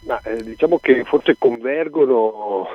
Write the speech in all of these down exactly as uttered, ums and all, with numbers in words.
Ma eh, diciamo che forse convergono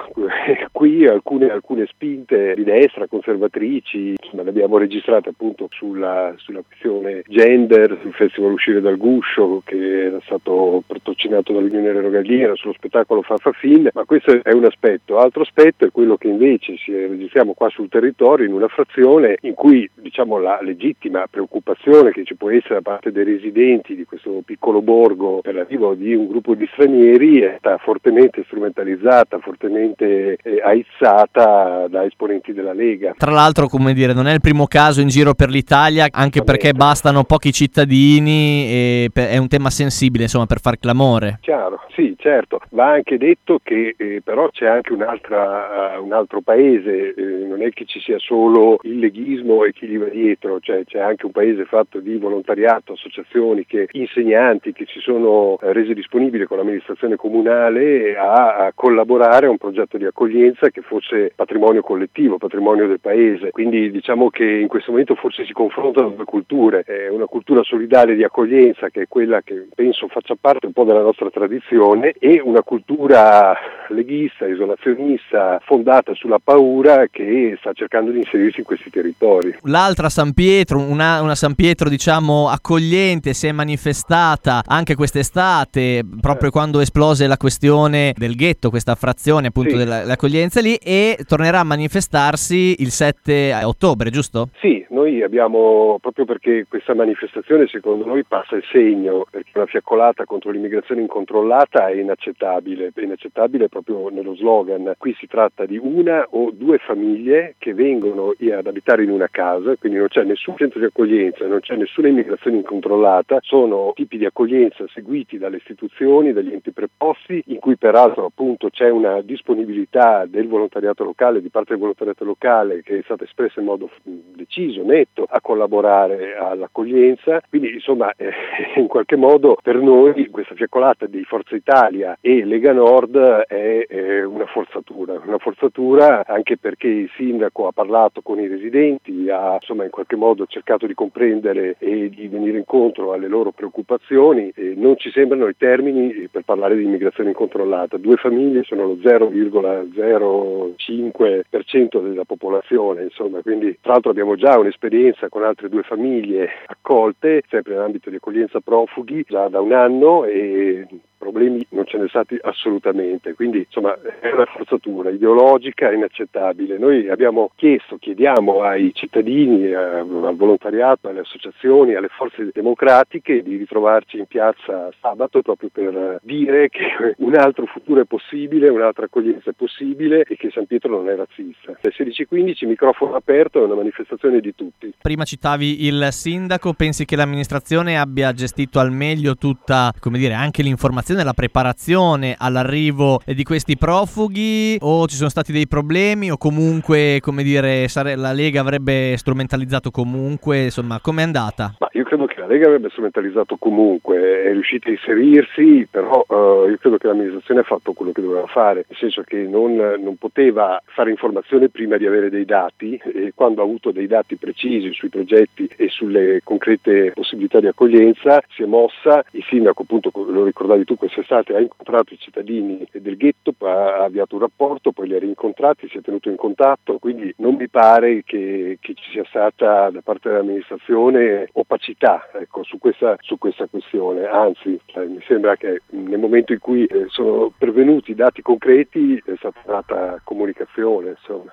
qui alcune, alcune spinte di destra, conservatrici, insomma le abbiamo registrate appunto sulla, sulla questione gender, sul Festival Uscire dal Guscio che era stato patrocinato dall'Unione Erogagliera, sullo spettacolo Fafafin, ma questo è un aspetto. Altro aspetto è quello che invece si registriamo qua sul territorio in una frazione in cui diciamo la legittima preoccupazione che ci può essere da parte dei residenti di questo piccolo borgo per l'arrivo di un gruppo di stranieri è stata fortemente strumentalizzata, fortemente eh, aizzata da esponenti della Lega. Tra l'altro, come dire, non è il primo caso in giro per l'Italia, anche perché bastano pochi cittadini e è un tema sensibile, insomma, per far clamore. Chiaro, sì, certo. Va anche detto che eh, però c'è anche un'altra, uh, un altro paese, eh, non è che ci sia solo il leghismo e chi gli va dietro, cioè c'è anche un paese fatto di volontariato, associazioni, che insegnanti che si sono eh, resi disponibili con l'amministrazione comunale a, a collaborare a un progetto di accoglienza che fosse patrimonio collettivo, patrimonio del paese. Quindi diciamo che in questo momento forse si confrontano due culture, eh, una cultura solidale di accoglienza che è quella che penso faccia parte un po' della nostra tradizione e una cultura leghista, isolazionista, fondata sulla paura che sta cercando di inserirsi in questi territori. L'altra San Pietro, una, una San Pietro diciamo accogliente, si è manifestata anche quest'estate proprio eh. quando esplose la questione del ghetto, questa frazione appunto sì. dell'accoglienza lì, e tornerà a manifestarsi il sette ottobre, giusto? Sì, noi abbiamo, proprio perché questa manifestazione secondo noi passa il segno, perché una fiaccolata contro l'immigrazione incontrollata è inaccettabile, è inaccettabile proprio nello slogan. Qui si tratta di una o due famiglie che vengono ad abitare in una casa, quindi non c'è nessun centro di accoglienza, non c'è nessuna immigrazione incontrollata, sono tipi di accoglienza seguiti dalle istituzioni, dagli enti preposti, in cui peraltro appunto c'è una disponibilità del volontariato locale, di parte del volontariato locale, che è stata espressa in modo deciso, netto, a collaborare all'accoglienza. Quindi insomma eh, in qualche modo per noi questa fiaccolata di Forza Italia e Lega Nord è, è una forzatura, una forzatura anche perché il sindaco ha parlato con i residenti, ha insomma in qualche modo cercato di comprendere e di venire incontro alle loro preoccupazioni, e non ci sembrano i termini per parlare di immigrazione incontrollata. Due famiglie sono lo zero virgola zero cinque per cento della popolazione, insomma, quindi tra l'altro abbiamo già un'esperienza con altre due famiglie accolte, sempre nell'ambito di accoglienza profughi, già da un anno, e problemi non ce ne sono stati assolutamente, quindi insomma è una forzatura ideologica inaccettabile. Noi abbiamo chiesto, chiediamo ai cittadini, al volontariato, alle associazioni, alle forze democratiche di ritrovarci in piazza sabato proprio per dire che un altro futuro è possibile, un'altra accoglienza è possibile e che San Pietro non è razzista. Alle sedici e quindici microfono aperto, è una manifestazione di tutti. Prima citavi il sindaco, pensi che l'amministrazione abbia gestito al meglio tutta, come dire, anche l'informazione, la preparazione all'arrivo di questi profughi, o ci sono stati dei problemi, o comunque, come dire, la Lega avrebbe strumentalizzato comunque, insomma, com'è andata? Ma io credo che la Lega avrebbe strumentalizzato comunque, è riuscita a inserirsi, però uh, io credo che l'amministrazione ha fatto quello che doveva fare, nel senso che non, non poteva fare informazione prima di avere dei dati, e quando ha avuto dei dati precisi sui progetti e sulle concrete possibilità di accoglienza si è mossa. Il sindaco, appunto, lo ricordavi tu, quest'estate ha incontrato i cittadini del ghetto, ha avviato un rapporto, poi li ha rincontrati, si è tenuto in contatto, quindi non mi pare che, che ci sia stata da parte dell'amministrazione opacità, ecco, su questa, su questa questione, anzi eh, mi sembra che nel momento in cui eh, sono pervenuti dati concreti è stata data comunicazione, insomma.